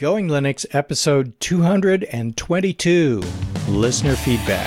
Going Linux, episode 222, Listener Feedback.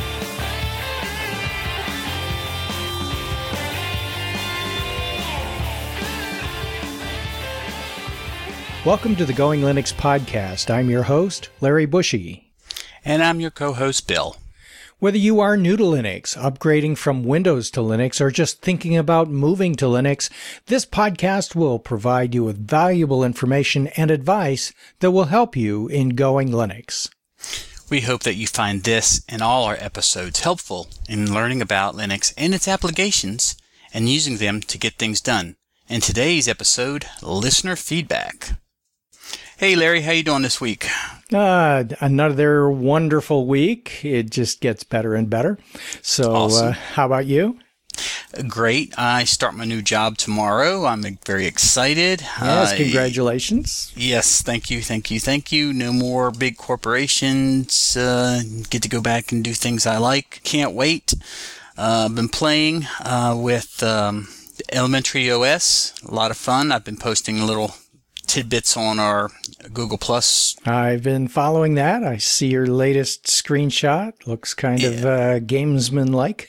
Welcome to the Going Linux podcast. I'm your host, Larry Bushy. And I'm your co-host, Bill. Whether you are new to Linux, upgrading from Windows to Linux, or just thinking about moving to Linux, this podcast will provide you with valuable information and advice that will help you in Going Linux. We hope that you find this and all our episodes helpful in learning about Linux and its applications and using them to get things done. In today's episode, Listener Feedback. Hey Larry, how you doing this week? Another wonderful week. It just gets better and better. So, Awesome. How about you? Great. I start my new job tomorrow. I'm very excited. Yes, congratulations. Yes, thank you. No more big corporations. Get to go back and do things I like. Can't wait. I've been playing with Elementary OS. A lot of fun. I've been posting little tidbits on our Google Plus. I've been following that. I see your latest screenshot. Looks kind of gamesman-like.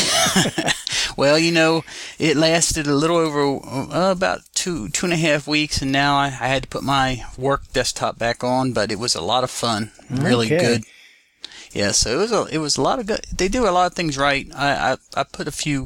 Well, you know, it lasted a little over about two and a half weeks, and now I had to put my work desktop back on, but it was a lot of fun. Really good. Yeah, so it was a lot of good. They do a lot of things right. I put a few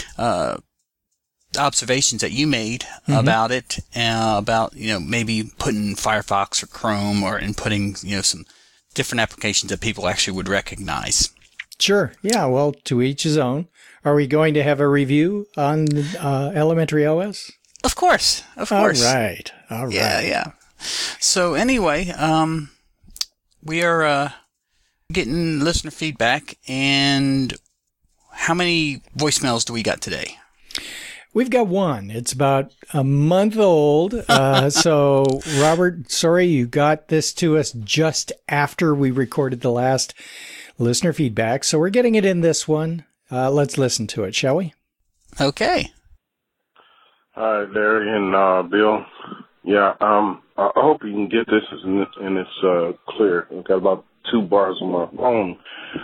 observations that you made about it, about, you know, maybe putting Firefox or Chrome or putting, you know, some different applications that people actually would recognize. Sure. Yeah, well, to each his own. Are we going to have a review on Elementary OS? Of course. All right. Yeah. So anyway, we are getting listener feedback, and how many voicemails do we got today? We've got one. It's about a month old. So, Robert, sorry you got this to us just after we recorded the last listener feedback. So we're getting it in this one. Let's listen to it, shall we? Okay. Hi, Larry and Bill. Yeah, I hope you can get this and it's clear. I've got about 2 bars on my phone.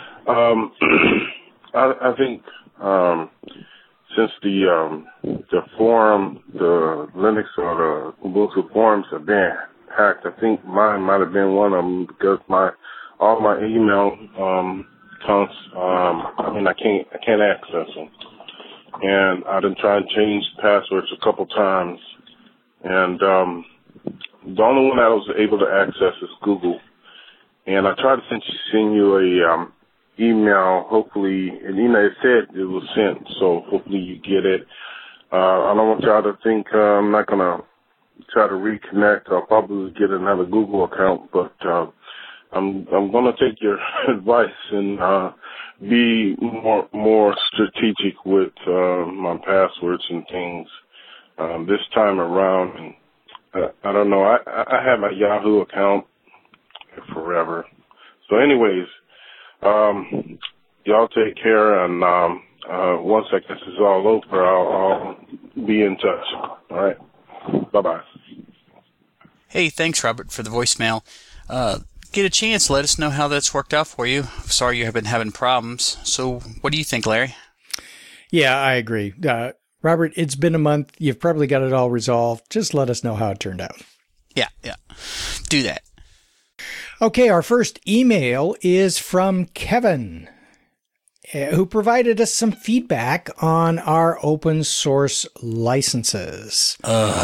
I think since the forum, the Linux or the Ubuntu forums have been hacked, I think mine might have been one of them because all my email accounts, I can't access them. And I done tried to change passwords a couple times, and the only one I was able to access is Google. And I tried to send you a email, hopefully, and it said it was sent, so hopefully you get it. I don't want y'all to think I'm not going to try to reconnect. I'll probably get another Google account, but I'm going to take your advice and be more strategic with my passwords and things this time around. And I don't know. I had my Yahoo account forever. So anyways, y'all take care, and once I guess it's all over, I'll be in touch. All right. Bye-bye. Hey, thanks, Robert, for the voicemail. Get a chance, let us know how that's worked out for you. Sorry you have been having problems. So what do you think, Larry? Yeah, I agree. Robert, it's been a month. You've probably got it all resolved. Just let us know how it turned out. Yeah. Do that. Okay, our first email is from Kevin, who provided us some feedback on our open source licenses.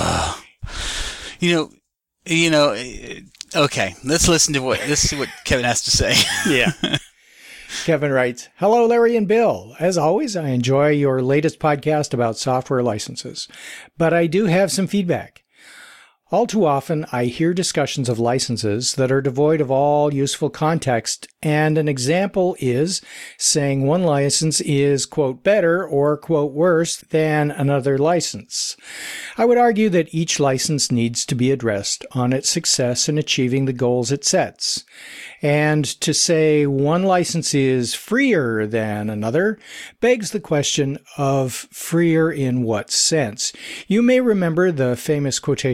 Okay, let's listen to what Kevin has to say. Yeah. Kevin writes, "Hello, Larry and Bill. As always, I enjoy your latest podcast about software licenses, but I do have some feedback. All too often, I hear discussions of licenses that are devoid of all useful context, and an example is saying one license is, quote, better or, quote, worse than another license. I would argue that each license needs to be addressed on its success in achieving the goals it sets. And to say one license is freer than another begs the question of freer in what sense. You may remember the famous quotation by the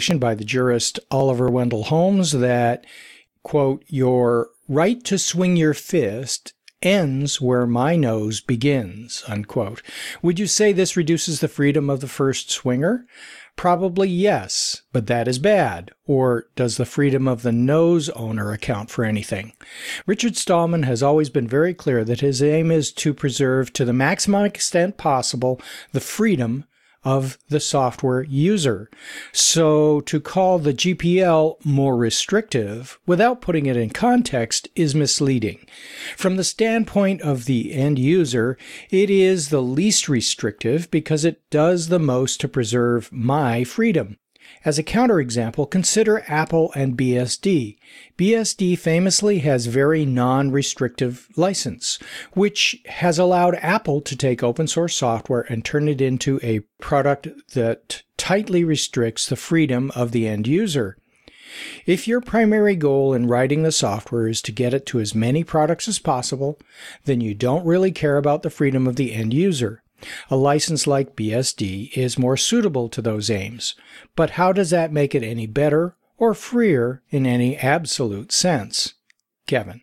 the jurist Oliver Wendell Holmes that, quote, "Your right to swing your fist ends where my nose begins," unquote. Would you say this reduces the freedom of the first swinger? Probably yes, but that is bad. Or does the freedom of the nose owner account for anything? Richard Stallman has always been very clear that his aim is to preserve to the maximum extent possible the freedom of the software user. So to call the GPL more restrictive without putting it in context is misleading. From the standpoint of the end user, it is the least restrictive because it does the most to preserve my freedom. As a counterexample, consider Apple and BSD. BSD famously has very non-restrictive license, which has allowed Apple to take open source software and turn it into a product that tightly restricts the freedom of the end user. If your primary goal in writing the software is to get it to as many products as possible, then you don't really care about the freedom of the end user. A license like BSD is more suitable to those aims, but how does that make it any better or freer in any absolute sense? Kevin.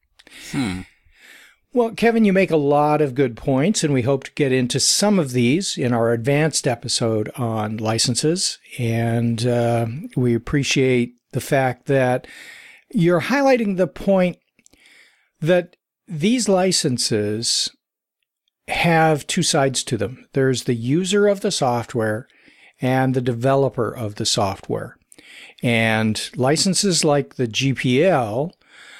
Well, Kevin, you make a lot of good points, and we hope to get into some of these in our advanced episode on licenses, and we appreciate the fact that you're highlighting the point that these licenses have two sides to them. There's the user of the software and the developer of the software. And licenses like the GPL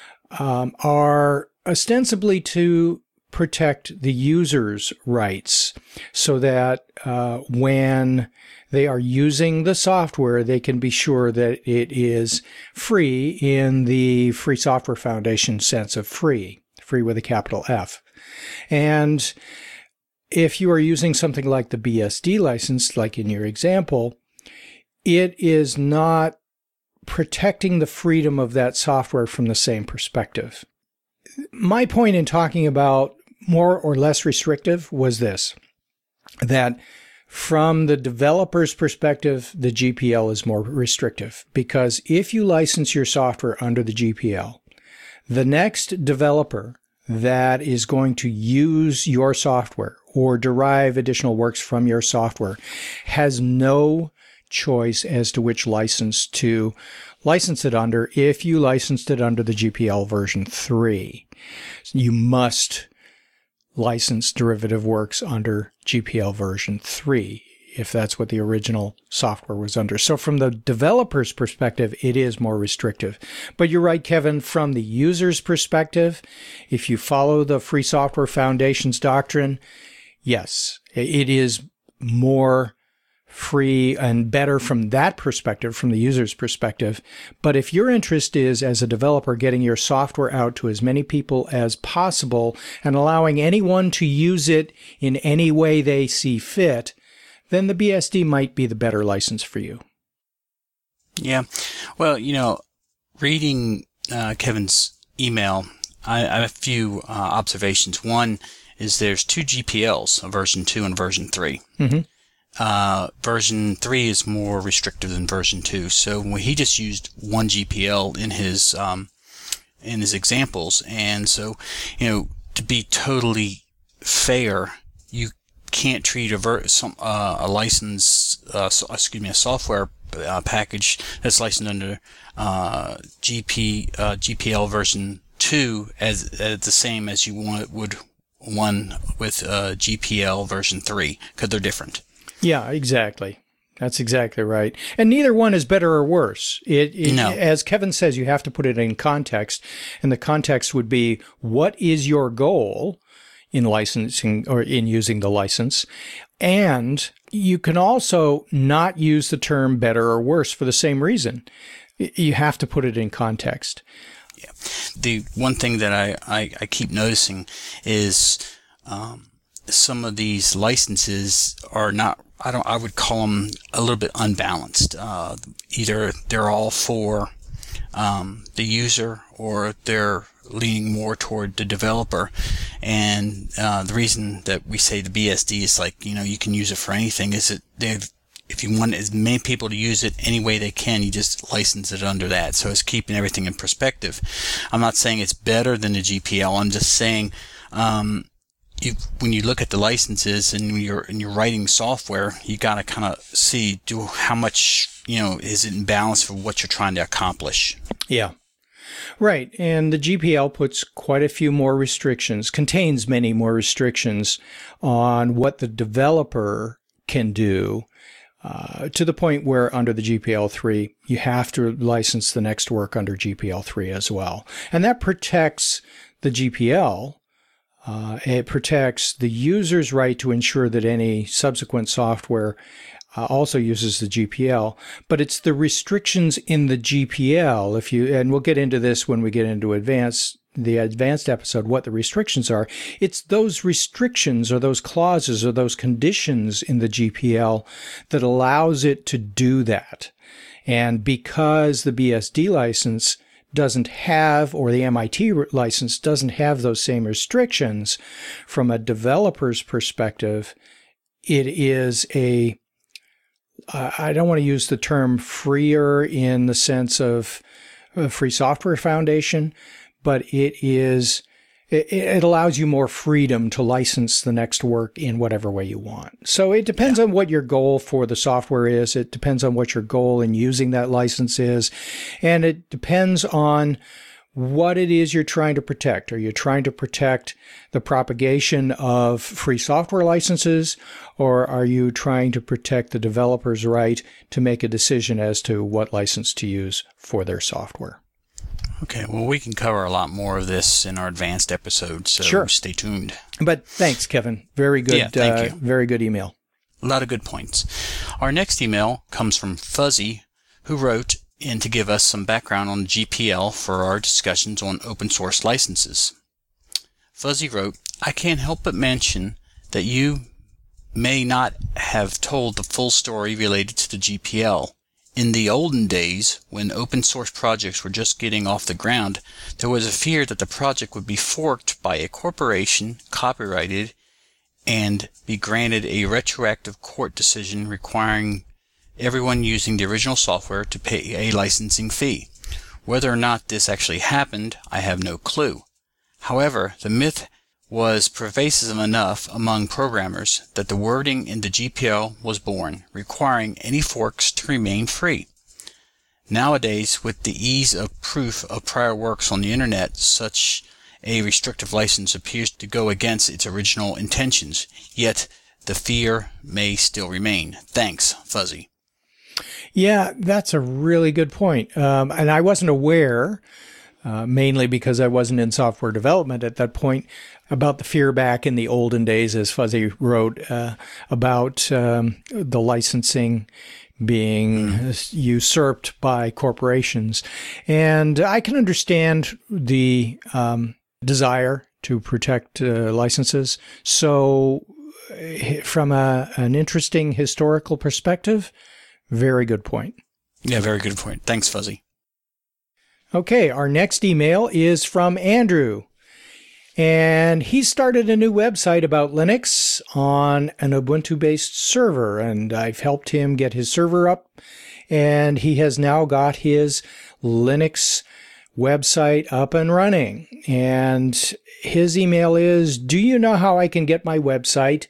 are ostensibly to protect the user's rights so that when they are using the software, they can be sure that it is free in the Free Software Foundation sense of free with a capital F. And if you are using something like the BSD license, like in your example, it is not protecting the freedom of that software from the same perspective. My point in talking about more or less restrictive was this, that from the developer's perspective, the GPL is more restrictive, because if you license your software under the GPL, the next developer that is going to use your software or derive additional works from your software has no choice as to which license to license it under if you licensed it under the GPL version 3. You must license derivative works under GPL version 3 if that's what the original software was under. So from the developer's perspective, it is more restrictive. But you're right, Kevin, from the user's perspective, if you follow the Free Software Foundation's doctrine, yes, it is more free and better from that perspective, from the user's perspective. But if your interest is, as a developer, getting your software out to as many people as possible and allowing anyone to use it in any way they see fit, then the BSD might be the better license for you. Yeah. Well, reading Kevin's email, I have a few observations. One is there's two GPLs, a version 2 and version 3. Mm-hmm. Version 3 is more restrictive than version 2. So he just used one GPL in his examples. And so, to be totally fair, you can't treat a software package that's licensed under GPL version 2 as the same as you would one with GPL version 3, because they're different. Yeah, exactly. That's exactly right. And neither one is better or worse. No. As Kevin says, you have to put it in context, and the context would be, what is your goal in licensing or in using the license? And you can also not use the term better or worse for the same reason. You have to put it in context. Yeah. The one thing that I keep noticing is some of these licenses are not, I would call them a little bit unbalanced. Either they're all for the user, or they're leaning more toward the developer. And the reason that we say the BSD is you can use it for anything is that if you want as many people to use it any way they can, you just license it under that. So it's keeping everything in perspective. I'm not saying it's better than the GPL. I'm just saying when you look at the licenses and you're writing software, you got to kind of see how much, is it in balance for what you're trying to accomplish. Yeah. Right. And the GPL puts quite a few more restrictions, contains many more restrictions on what the developer can do, to the point where under the GPL3, you have to license the next work under GPL3 as well. And that protects the GPL. It protects the user's right to ensure that any subsequent software also uses the GPL, but it's the restrictions in the GPL. And we'll get into this when we get into the advanced episode, what the restrictions are. It's those restrictions or those clauses or those conditions in the GPL that allows it to do that. And because the BSD license doesn't have, or the MIT license doesn't have those same restrictions, from a developer's perspective, it is I don't want to use the term freer in the sense of a Free Software Foundation, but it allows you more freedom to license the next work in whatever way you want. So it depends on what your goal for the software is. It depends on what your goal in using that license is. And it depends on what it is you're trying to protect. Are you trying to protect the propagation of free software licenses, or are you trying to protect the developer's right to make a decision as to what license to use for their software? Okay, well, we can cover a lot more of this in our advanced episodes, so sure. Stay tuned. But thanks, Kevin. Very good. Yeah, thank you. Very good email. A lot of good points. Our next email comes from Fuzzy, who wrote in to give us some background on GPL for our discussions on open source licenses. Fuzzy wrote, I can't help but mention that you may not have told the full story related to the GPL. In the olden days, when open source projects were just getting off the ground, there was a fear that the project would be forked by a corporation, copyrighted, and be granted a retroactive court decision requiring everyone using the original software to pay a licensing fee. Whether or not this actually happened, I have no clue. However, the myth was pervasive enough among programmers that the wording in the GPL was born, requiring any forks to remain free. Nowadays, with the ease of proof of prior works on the internet, such a restrictive license appears to go against its original intentions, yet the fear may still remain. Thanks, Fuzzy. Yeah, that's a really good point. And I wasn't aware, mainly because I wasn't in software development at that point, about the fear back in the olden days, as Fuzzy wrote, about the licensing being usurped by corporations. And I can understand the desire to protect licenses. So from an interesting historical perspective, very good point. Yeah, very good point. Thanks, Fuzzy. Okay, our next email is from Andrew. And he started a new website about Linux on an Ubuntu-based server. And I've helped him get his server up. And he has now got his Linux website up and running. And his email is, do you know how I can get my website,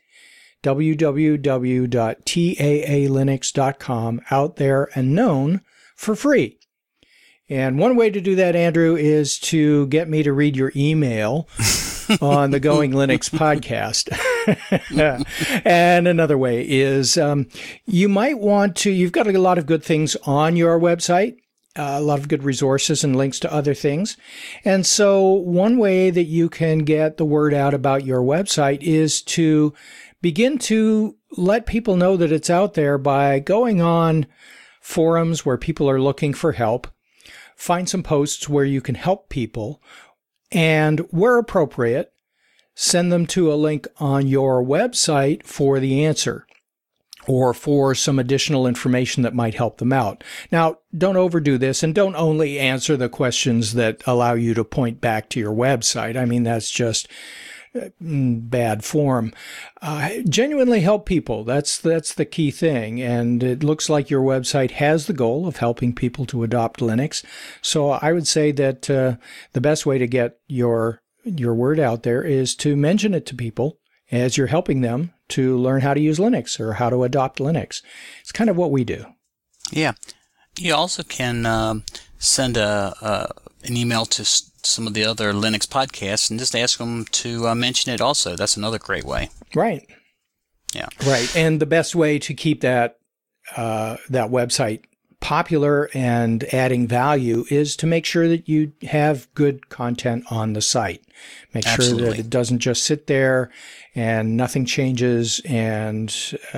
www.taalinux.com, out there and known for free? And one way to do that, Andrew, is to get me to read your email on the Going Linux podcast. And another way is you might want to, you've got a lot of good things on your website, a lot of good resources and links to other things. And so one way that you can get the word out about your website is to begin to let people know that it's out there by going on forums where people are looking for help. Find some posts where you can help people, and where appropriate, send them to a link on your website for the answer or for some additional information that might help them out. Now, don't overdo this, and don't only answer the questions that allow you to point back to your website. I mean, that's just bad form. Genuinely help people. That's the key thing. And it looks like your website has the goal of helping people to adopt Linux. So I would say that the best way to get your word out there is to mention it to people as you're helping them to learn how to use Linux or how to adopt Linux. It's kind of what we do. Yeah. You also can send an email to some of the other Linux podcasts and just ask them to mention it also. That's another great way. Right. Yeah. Right. And the best way to keep that website popular and adding value is to make sure that you have good content on the site. Make Absolutely. sure that it doesn't just sit there and nothing changes, and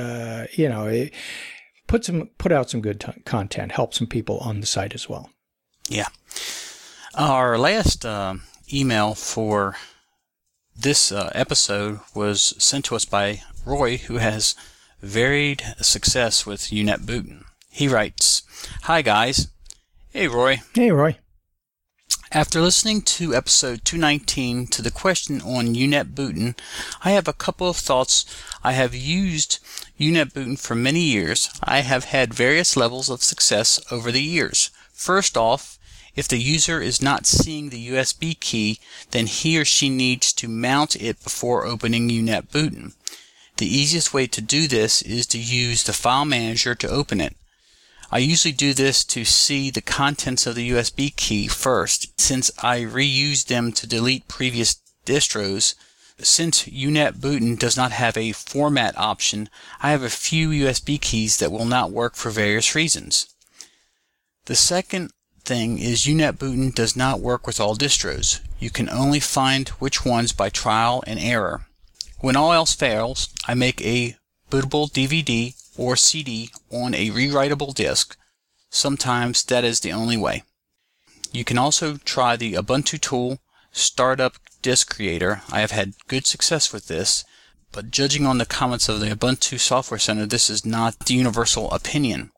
put out some good content, help some people on the site as well. Yeah. Our last email for this episode was sent to us by Roy, who has varied success with UNetbootin. He writes, "Hi guys." Hey Roy. Hey Roy. After listening to episode 219 to the question on UNetbootin, I have a couple of thoughts. I have used UNetbootin for many years. I have had various levels of success over the years. First off, if the user is not seeing the USB key, then he or she needs to mount it before opening UNetbootin. The easiest way to do this is to use the file manager to open it. I usually do this to see the contents of the USB key first, since I reuse them to delete previous distros. Since UNetbootin does not have a format option, I have a few USB keys that will not work for various reasons. The second thing is UNetbootin does not work with all distros. You can only find which ones by trial and error. When all else fails, I make a bootable DVD or CD on a rewritable disk. Sometimes that is the only way. You can also try the Ubuntu tool, Startup Disk Creator. I have had good success with this, but judging on the comments of the Ubuntu Software Center, this is not the universal opinion.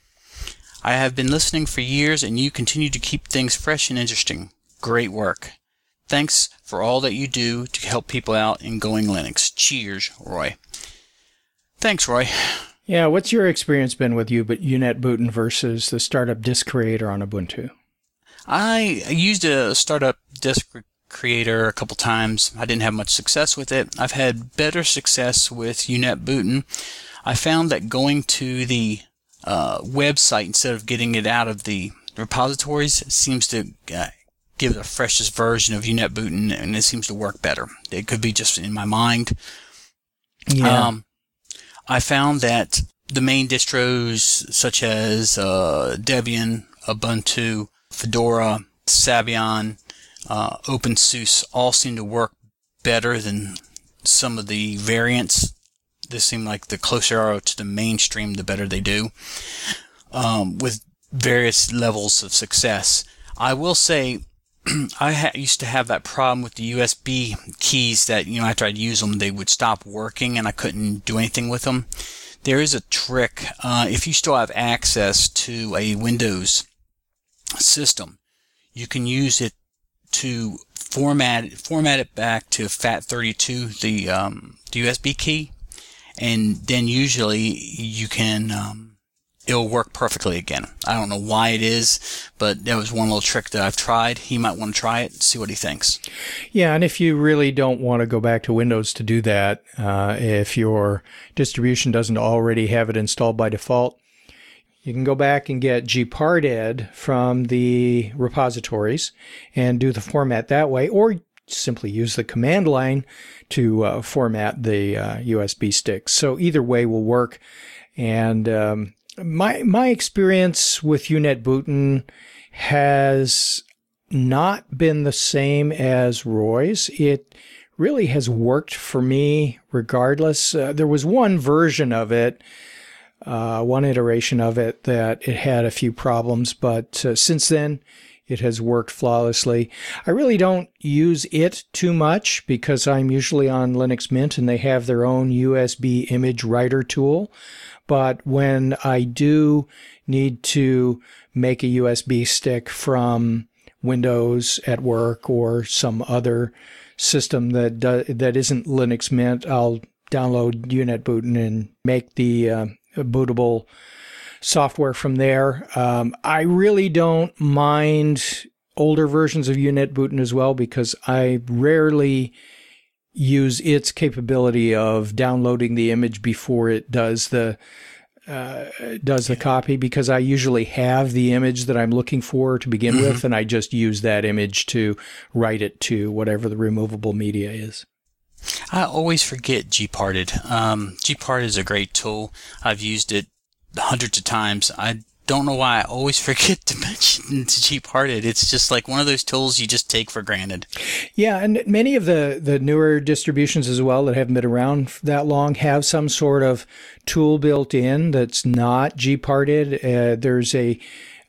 I have been listening for years, and you continue to keep things fresh and interesting. Great work. Thanks for all that you do to help people out in Going Linux. Cheers, Roy. Thanks, Roy. Yeah, what's your experience been with UNetbootin versus the Startup Disk Creator on Ubuntu? I used a Startup Disk Creator a couple times. I didn't have much success with it. I've had better success with UNetbootin. I found that going to the website instead of getting it out of the repositories seems to give the freshest version of UNetbootin, and it seems to work better. It could be just in my mind. Yeah. I found that the main distros such as Debian, Ubuntu, Fedora, Sabian, OpenSUSE all seem to work better than some of the variants. They seem like the closer you are to the mainstream, the better they do, with various levels of success. I will say I used to have that problem with the USB keys that, after I'd use them, they would stop working and I couldn't do anything with them. There is a trick. If you still have access to a Windows system, you can use it to format it back to FAT32, the USB key, and then usually you can it'll work perfectly again. I don't know why it is, but that was one little trick that I've tried. He might want to try it, see what he thinks. Yeah, and if you really don't want to go back to Windows to do that, if your distribution doesn't already have it installed by default, you can go back and get gparded from the repositories and do the format that way, or simply use the command line to format the USB sticks. So either way will work. And my experience with UNetbootin has not been the same as Roy's. It really has worked for me regardless. There was one version of it, one iteration of it, that it had a few problems, but since then it has worked flawlessly. I really don't use it too much because I'm usually on Linux Mint and they have their own USB image writer tool. But when I do need to make a USB stick from Windows at work or some other system that isn't Linux Mint, I'll download UNetbootin and make the bootable software from there. I really don't mind older versions of UNetbootin as well, because I rarely use its capability of downloading the image before it does the copy, because I usually have the image that I'm looking for to begin with, and I just use that image to write it to whatever the removable media is. I always forget Gparted. Gparted is a great tool. I've used it hundreds of times. I don't know why I always forget to mention Gparted. It's just like one of those tools you just take for granted. Yeah, and many of the newer distributions as well that haven't been around that long have some sort of tool built in that's not Gparted. There's a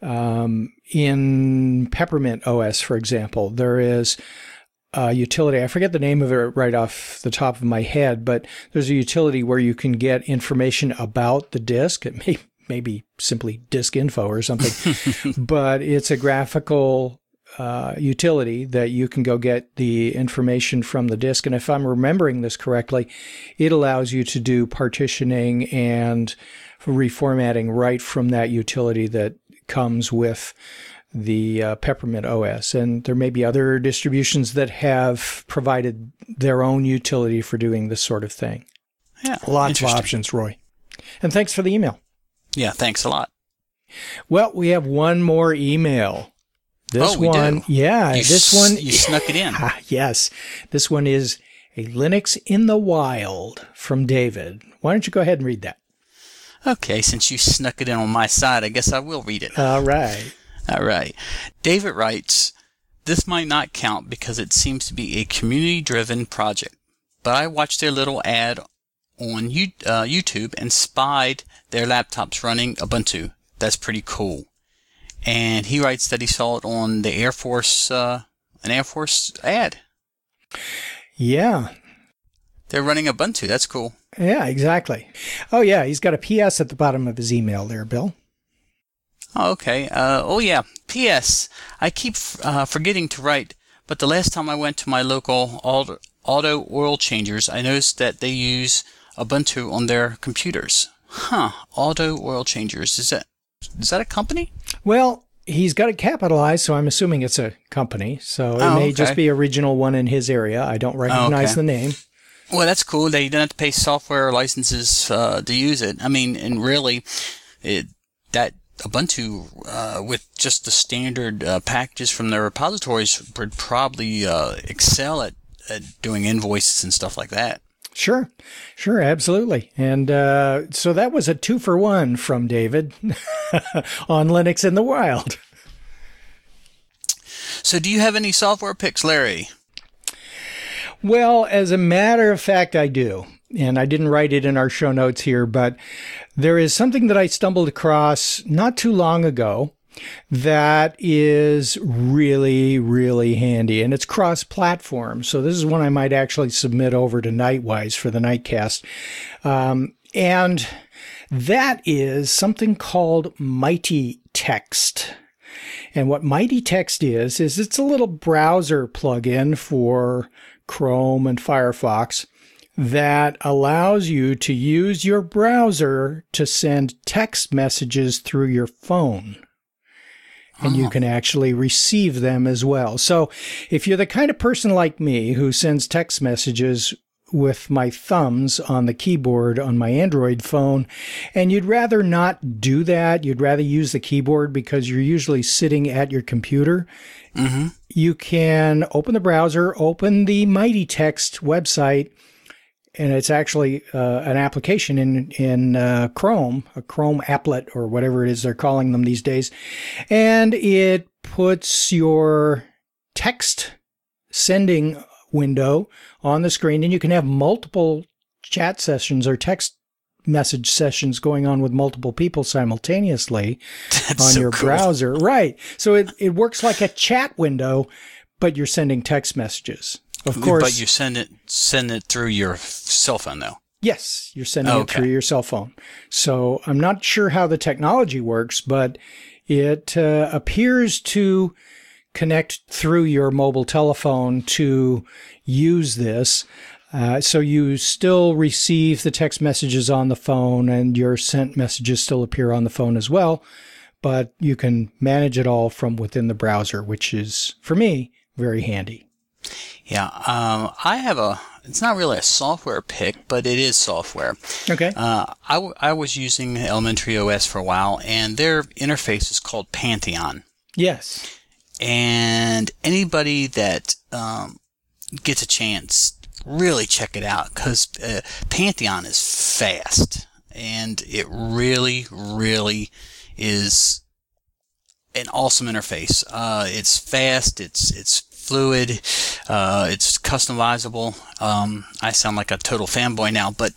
in Peppermint OS, for example, there is a utility. I forget the name of it right off the top of my head, but there's a utility where you can get information about the disk. It may be simply disk info or something, but it's a graphical utility that you can go get the information from the disk. And if I'm remembering this correctly, it allows you to do partitioning and reformatting right from that utility that comes with the Peppermint OS. And there may be other distributions that have provided their own utility for doing this sort of thing. Yeah, lots of options, Roy. And thanks for the email. Yeah, thanks a lot. Well, we have one more email. This one, yeah, this one. You snuck it in. Yes. This one is a Linux in the Wild from David. Why don't you go ahead and read that? Okay, since you snuck it in on my side, I guess I will read it. All right. All right. David writes, "This might not count because it seems to be a community-driven project, but I watched their little ad on YouTube and spied their laptops running Ubuntu. That's pretty cool." And he writes that he saw it on the Air Force, an Air Force ad. Yeah. They're running Ubuntu. That's cool. Yeah, exactly. Oh, yeah. He's got a PS at the bottom of his email there, Bill. Oh, okay. Yeah. P.S. I keep forgetting to write, but the last time I went to my local auto oil changers, I noticed that they use Ubuntu on their computers. Auto oil changers. Is that a company? Well, he's got it capitalized, so I'm assuming it's a company. So it may just be a regional one in his area. I don't recognize the name. Well, that's cool. They don't have to pay software licenses to use it. I mean, and really, that Ubuntu, with just the standard packages from their repositories, would probably excel at doing invoices and stuff like that. Sure, absolutely. And so that was a 2-for-1 from David on Linux in the Wild. So do you have any software picks, Larry? Well, as a matter of fact, I do. And I didn't write it in our show notes here, but there is something that I stumbled across not too long ago that is really, really handy, and it's cross-platform. So this is one I might actually submit over to Nightwise for the Nightcast. And that is something called Mighty Text. And what Mighty Text is it's a little browser plugin for Chrome and Firefox that allows you to use your browser to send text messages through your phone. And you can actually receive them as well. So if you're the kind of person like me who sends text messages with my thumbs on the keyboard on my Android phone, and you'd rather not do that, you'd rather use the keyboard because you're usually sitting at your computer, you can open the browser, open the Mighty Text website, and it's actually an application in Chrome, a Chrome applet or whatever it is they're calling them these days. And it puts your text sending window on the screen, and you can have multiple chat sessions or text message sessions going on with multiple people simultaneously on your browser. Right. So it works like a chat window, but you're sending text messages. Of course. But you send it through your cell phone, though. Yes, you're sending it through your cell phone. So I'm not sure how the technology works, but it appears to connect through your mobile telephone to use this. So you still receive the text messages on the phone, and your sent messages still appear on the phone as well, but you can manage it all from within the browser, which is, for me, very handy. Yeah, I have it's not really a software pick, but it is software. Okay. I was using Elementary OS for a while, and their interface is called Pantheon. Yes. And anybody that gets a chance, really check it out, because Pantheon is fast, and it really, really is an awesome interface. It's fast, it's fluid, it's customizable. I sound like a total fanboy now, but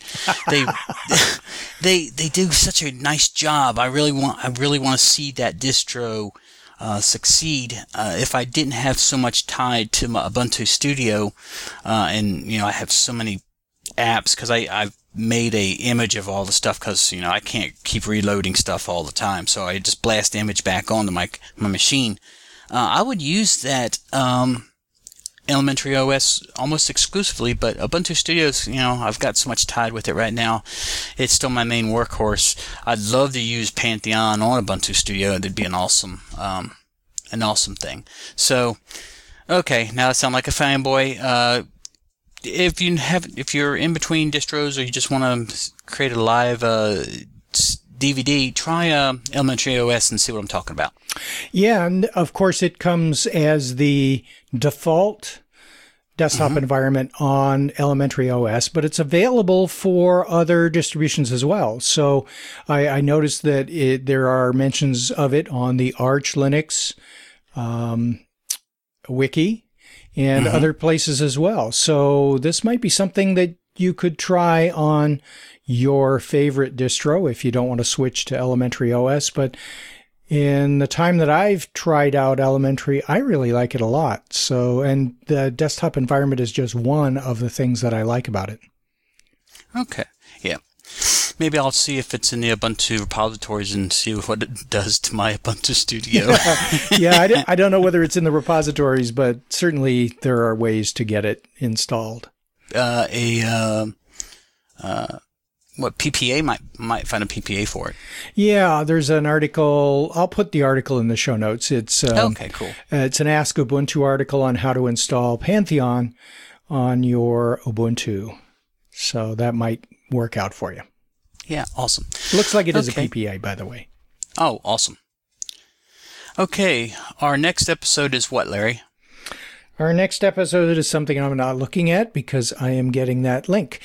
they do such a nice job. I really want to see that distro succeed. If I didn't have so much tied to my Ubuntu Studio, and I have so many apps, because I've made a image of all the stuff, because I can't keep reloading stuff all the time, so I just blast the image back onto my machine. I would use that Elementary OS almost exclusively, but Ubuntu Studios, I've got so much tied with it right now. It's still my main workhorse. I'd love to use Pantheon on Ubuntu Studio. That'd be an awesome thing. So, okay, now I sound like a fanboy. If you're in between distros, or you just want to create a live DVD, try Elementary OS and see what I'm talking about. Yeah, and of course it comes as the default desktop environment on Elementary OS, but it's available for other distributions as well. So I noticed that there are mentions of it on the Arch Linux wiki and other places as well. So this might be something that you could try on your favorite distro if you don't want to switch to Elementary OS. But in the time that I've tried out Elementary, I really like it a lot. So, and the desktop environment is just one of the things that I like about it. Okay. Yeah. Maybe I'll see if it's in the Ubuntu repositories and see what it does to my Ubuntu Studio. Yeah, I don't know whether it's in the repositories, but certainly there are ways to get it installed. What PPA might find a PPA for it. Yeah, there's an article. I'll put the article in the show notes. It's okay, cool. It's an Ask Ubuntu article on how to install Pantheon on your Ubuntu. So that might work out for you. Yeah, awesome. Looks like it is a PPA, by the way. Oh, awesome. Okay, our next episode is what, Larry? Our next episode is something I'm not looking at because I am getting that link.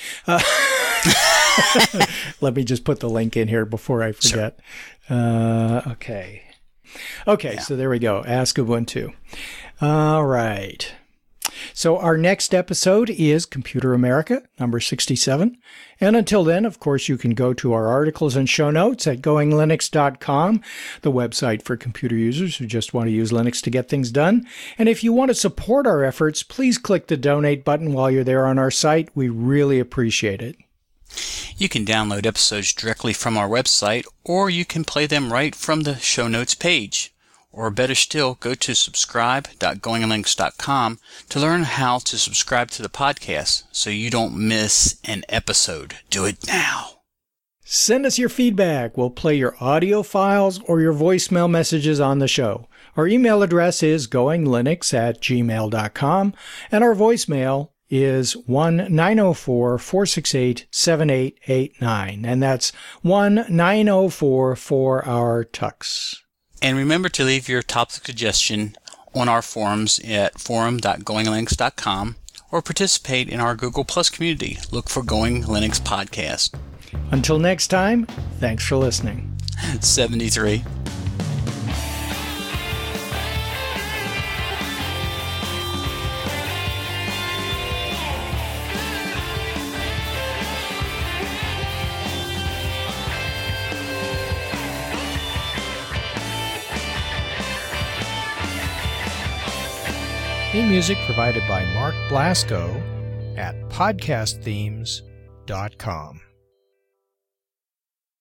Let me just put the link in here before I forget. Sure. Okay, yeah. So there we go. Ask Ubuntu. All right. So our next episode is Computer America, number 67. And until then, of course, you can go to our articles and show notes at goinglinux.com, the website for computer users who just want to use Linux to get things done. And if you want to support our efforts, please click the donate button while you're there on our site. We really appreciate it. You can download episodes directly from our website, or you can play them right from the show notes page. Or better still, go to subscribe.goinglinux.com to learn how to subscribe to the podcast so you don't miss an episode. Do it now. Send us your feedback. We'll play your audio files or your voicemail messages on the show. Our email address is goinglinux@gmail.com, and our voicemail is 1-904-468-7889, and that's 1-904-4-our-TUX. And remember to leave your topic suggestion on our forums at forum.goinglinux.com or participate in our Google Plus community. Look for Going Linux Podcast. Until next time, thanks for listening. 73. Theme music provided by Mark Blasco at podcastthemes.com.